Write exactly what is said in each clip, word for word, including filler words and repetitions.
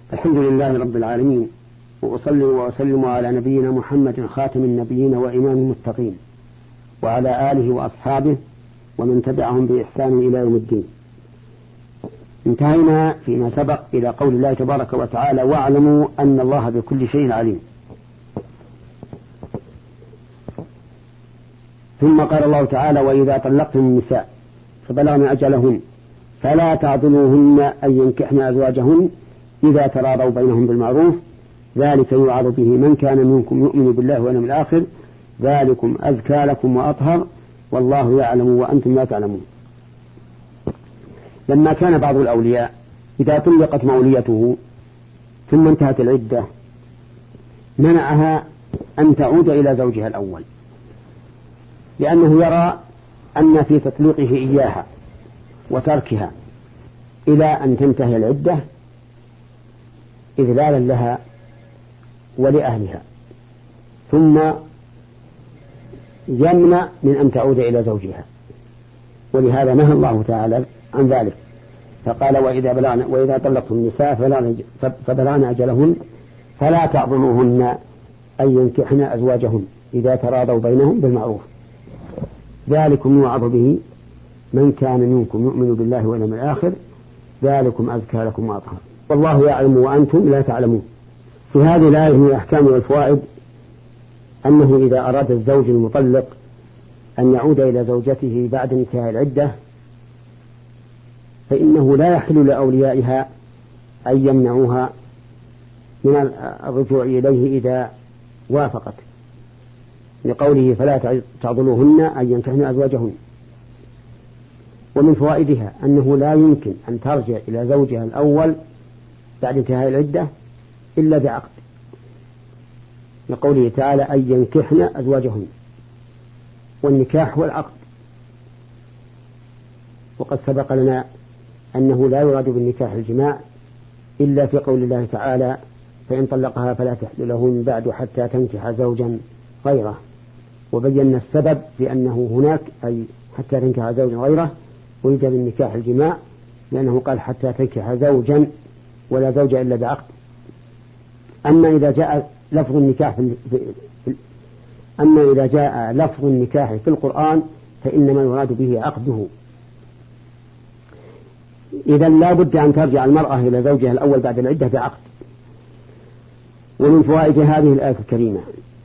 الحمد لله رب العالمين، وأصلي وأسلم على نبينا محمد خاتم النبيين وإمام المتقين، وعلى آله وأصحابه ومن تبعهم بإحسان إلى يوم الدين. انتهينا فيما سبق إلى قول الله تبارك وتعالى: واعلموا أن الله بكل شيء عليم. ثم قال الله تعالى: وإذا طلقتم النساء فبلغن أجلهن فلا تعضلوهن أن ينكحن أزواجهن إذا تراضوا بينهم بالمعروف، ذلك يوعظ به من كان منكم يؤمن بالله واليوم الآخر، ذلكم أزكى لكم وأطهر، والله يعلم وأنتم لا تعلمون. لما كان بعض الأولياء إذا طلقت موليته ثم انتهت العدة منعها أن تعود إلى زوجها الأول، لأنه يرى أن في تطليقه إياها وتركها إلى أن تنتهي العدة إذلالا لها ولأهلها، ثم يمنع من أن تعود إلى زوجها، ولهذا نهى الله تعالى عن ذلك، فقال: وإذا بلغن وإذا طلقتم النساء فبلغن أجلهن فلا تعضلوهن أن ينكحن أزواجهن إذا تراضوا بينهم بالمعروف، ذلكم يوعظ به من كان منكم يؤمن بالله واليوم الآخر، ذلكم أزكى لكم وأطهر، والله يعلم وأنتم لا تعلمون. في هذه الآية من الأحكام والفوائد أنه إذا أراد الزوج المطلق أن يعود إلى زوجته بعد انتهاء العدة فإنه لا يحل لأوليائها أن يمنعوها من الرجوع إليه إذا وافقت، لقوله: فلا تعضلوهن أن ينكحن أزواجهن. ومن فوائدها أنه لا يمكن أن ترجع إلى زوجها الأول بعد انتهاء العدة إلا بعقد، لقوله تعالى: أن ينكحن أزواجهن، والنكاح هو العقد. وقد سبق لنا أنه لا يراد بالنكاح الجماع إلا في قول الله تعالى: فإن طلقها فلا تحل له من بعد حتى تنكح زوجا غيره، وبينا السبب لأنه هناك أي حتى تنكح زوجا غيره ويريد بالنكاح الجماع، لأنه قال: حتى تنكح زوجا ولا زوج إلا بعقد. أما إذا جاء لفظ النكاح في أما إذا جاء لفظ النكاح في القرآن فإنما يراد به عقده. إذا لا بد أن ترجع المرأة إلى زوجها الأول بعد العدة بعقد. ومن فوائد هذه الآية الكريمة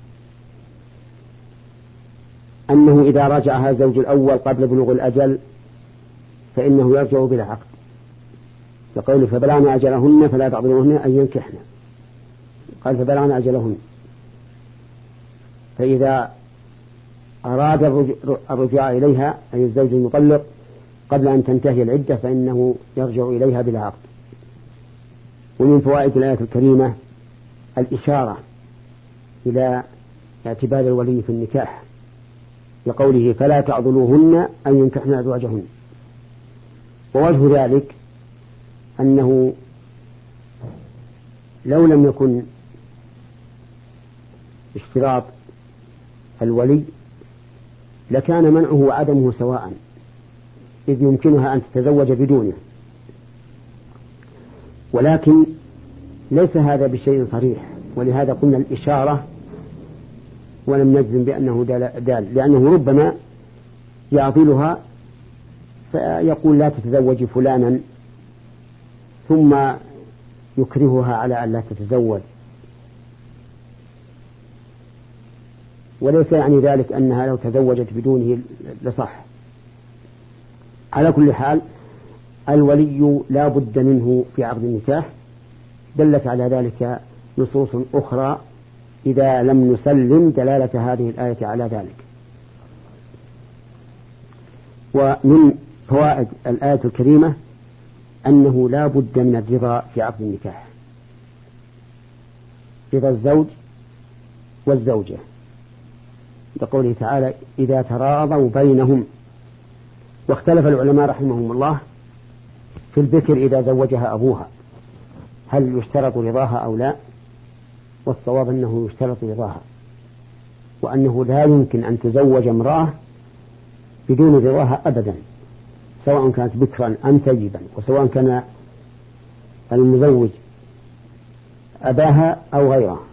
أنه إذا رجعها الزوج الأول قبل بلوغ الأجل فإنه يرجع بلا عقد، لقوله: فبلغن أجلهن فلا تعضلوهن أن ينكحن، قال: فبلغن أجلهن. فإذا أراد الرجوع إليها أي الزوج المطلق قبل أن تنتهي العدة فإنه يرجع إليها بلا عقد. ومن فوائد الآية الكريمة الإشارة إلى اعتبار الولي في النكاح، لقوله: فلا تعضلوهن أن ينكحن أزواجهن. ووجه ذلك أنه لو لم يكن اشتراط الولي لكان منعه وعدمه سواء، إذ يمكنها أن تتزوج بدونه، ولكن ليس هذا بشيء صريح، ولهذا قلنا الإشارة ولم نجزم بأنه دال، لأنه ربما يعضلها فيقول: لا تتزوج فلانا، ثم يكرهها على أن لا تتزوج، وليس يعني ذلك أنها لو تزوجت بدونه لصح. على كل حال الولي لا بد منه في عقد النكاح، دلت على ذلك نصوص أخرى إذا لم نسلم دلالة هذه الآية على ذلك. ومن فوائد الآية الكريمة أنه لا بد من الرضا في عقد النكاح، رضا الزوج والزوجة، لقوله تعالى: إذا تراضوا بينهم. واختلف العلماء رحمهم الله في البكر إذا زوجها أبوها هل يشترط رضاها أو لا، والصواب أنه يشترط رضاها، وأنه لا يمكن أن تزوج امرأة بدون رضاها أبدا، سواء كانت بكرا أم ثيبا، وسواء كان المزوج أباها أو غيره.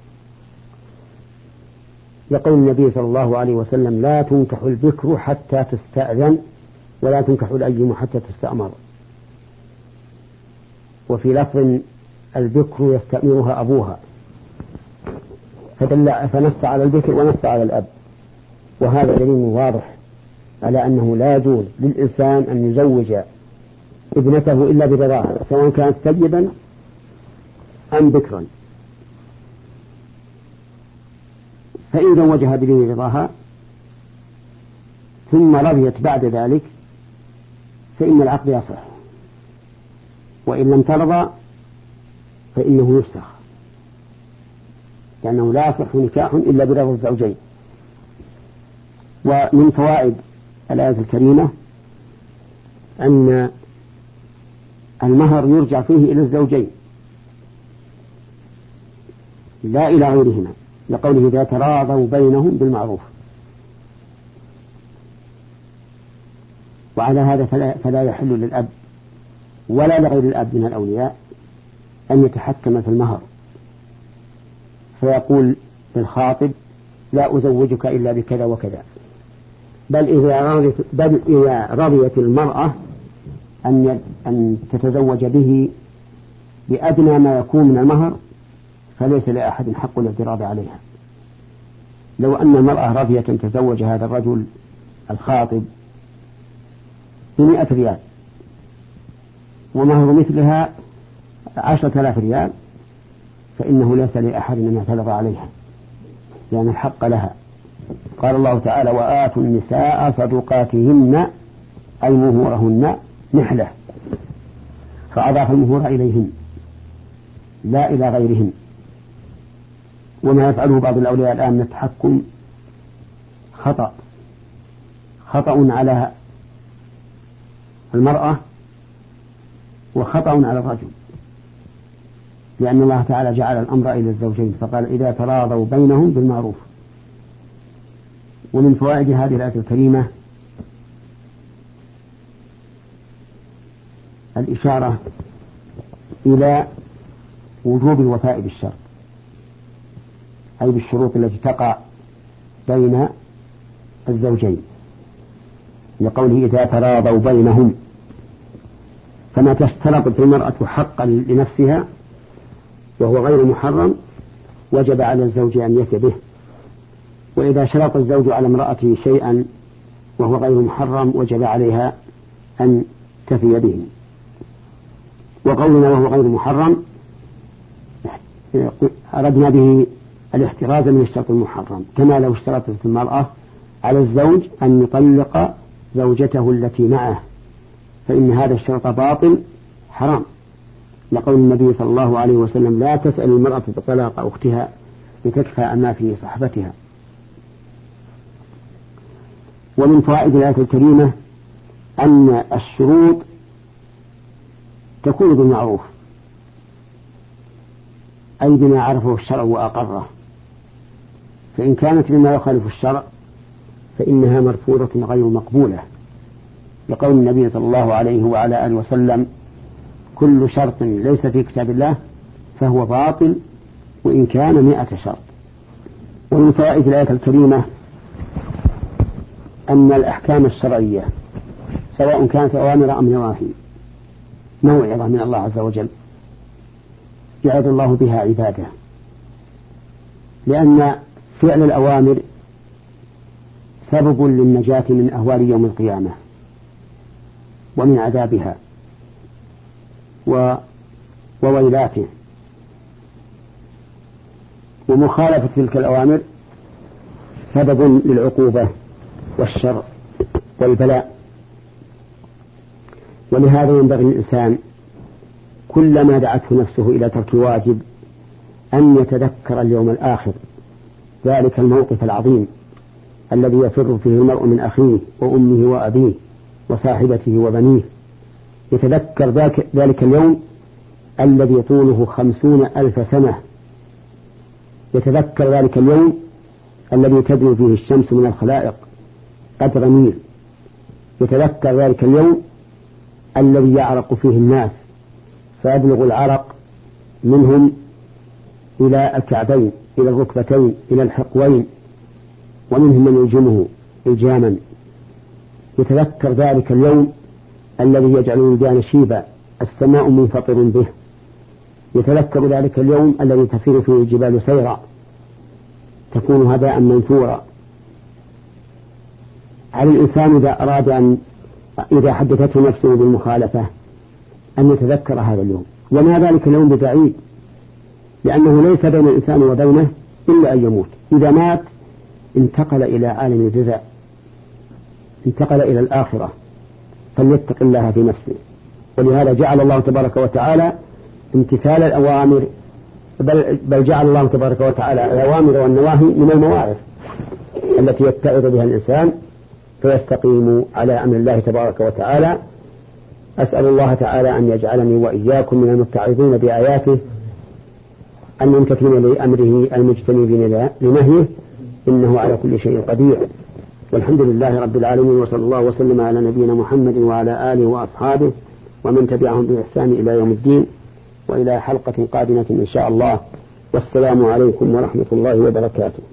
يقول النبي صلى الله عليه وسلم: لا تنكح البكر حتى تستأذن ولا تنكح الأيم حتى تستأمر. وفي لفظ: البكر يستأمرها أبوها، فدل فنص على البكر ونص على الأب. وهذا دليل واضح على أنه لا يجوز للإنسان أن يزوج ابنته إلا برضاها، سواء كانت ثيبا أم بكرا. فإن زوجها بدون رضاها ثم رضيت بعد ذلك فإن العقد يصح، وإن لم ترضى فإنه يفسخ، لأنه لا يصح نكاح إلا برضا الزوجين. ومن فوائد الآية الكريمة أن المهر يرجع فيه إلى الزوجين لا إلى غيرهما، لقوله: إذا تراضوا بينهم بالمعروف. وعلى هذا فلا, فلا يحل للأب ولا لغير الأب من الأولياء أن يتحكم في المهر، فيقول للخاطب: لا أزوجك إلا بكذا وكذا. بل إذا رضيت, بل إذا رضيت المرأة أن أن تتزوج به بأدنى ما يكون من المهر فليس لأحد حق الاعتراض عليها. لو أن المرأة رضيت أن تزوج هذا الرجل الخاطب بمئة ريال ومهر مثلها عشرة آلاف ريال فإنه ليس لأحد أن يعترض عليها، لأن الحق لها. قال الله تعالى: وآتوا النساء صدقاتهن أي مهورهن نحلة، فأضاف المهور إليهن لا إلى غيرهن. وما يفعله بعض الأولياء الآن من التحكم خطأ خطأ على المرأة وخطأ على الرجل، لأن الله تعالى جعل الأمر إلى الزوجين فقال: إذا تراضوا بينهم بالمعروف. ومن فوائد هذه الآية الكريمة الإشارة إلى وجوب الوفاء بالشرط، أي بالشروط التي تقع بين الزوجين، لقوله: إذا تراضوا بينهم. فما تشترط المرأة حقا لنفسها وهو غير محرم وجب على الزوج أن يفي به، وإذا شرط الزوج على امرأته شيئا وهو غير محرم وجب عليها أن تفي به. وقولنا وهو غير محرم أردنا به الاحتراز من الشرط المحرم، كما لو اشترطت المرأة على الزوج أن يطلق زوجته التي معه فإن هذا الشرط باطل حرام، لقول النبي صلى الله عليه وسلم: لا تسأل المرأة بطلاق أختها لتكفى أما في صحبتها. ومن فوائد الآية الكريمة أن الشروط تكون بالمعروف، أي بما عرفه الشرع وأقره، فإن كانت بما يخالف الشرع فإنها مرفوضة غير مقبولة، لقول النبي صلى الله عليه وعلى آله وسلم: كل شرط ليس في كتاب الله فهو باطل وإن كان مئة شرط. ومن فوائد الآية الكريمة أن الأحكام الشرعية سواء كانت أوامر أم نواهي موعظة من الله عز وجل يعظ الله بها عباده، لأن فعل الأوامر سبب للنجاة من أهوال يوم القيامة ومن عذابها وويلاته، ومخالفة تلك الأوامر سبب للعقوبة والشر والبلاء. ولهذا ينبغي للإنسان كلما دعته نفسه إلى ترك واجب أن يتذكر اليوم الآخر، ذلك الموقف العظيم الذي يفر فيه المرء من أخيه وأمه وأبيه وصاحبته وبنيه، يتذكر ذلك اليوم الذي طوله خمسون ألف سنة، يتذكر ذلك اليوم الذي تدنو فيه الشمس من الخلائق قدر ميل، يتذكر ذلك اليوم الذي يعرق فيه الناس فيبلغ العرق منهم إلى الكعبين، إلى الركبتين، إلى الحقوين، ومنهم من يلجمه إلجاما، يتذكر ذلك اليوم الذي يجعل الولدان شيبا السماء منفطر به، يتذكر ذلك اليوم الذي تسير فيه الجبال سيرا تكون هباء منثورا. على الإنسان إذا أراد أن إذا حدثته نفسه بالمخالفة أن يتذكر هذا اليوم، وما ذلك اليوم ببعيد، لأنه ليس بين الإنسان وبينه إلا أن يموت. إذا مات انتقل إلى عالم الجزاء، انتقل إلى الآخرة، فليتق الله في نفسه. ولهذا جعل الله تبارك وتعالى امتثال الأوامر، بل, بل جعل الله تبارك وتعالى الأوامر والنواهي من المواعظ التي يتعظ بها الإنسان فيستقيم على أمر الله تبارك وتعالى. أسأل الله تعالى أن يجعلني وإياكم من المتعظين بآياته الممتثلين لأمره المجتنبين لنهيه، إنه على كل شيء قدير. والحمد لله رب العالمين، وصلى الله وسلم على نبينا محمد وعلى آله وأصحابه ومن تبعهم بإحسان إلى يوم الدين، وإلى حلقة قادمة إن شاء الله. والسلام عليكم ورحمة الله وبركاته.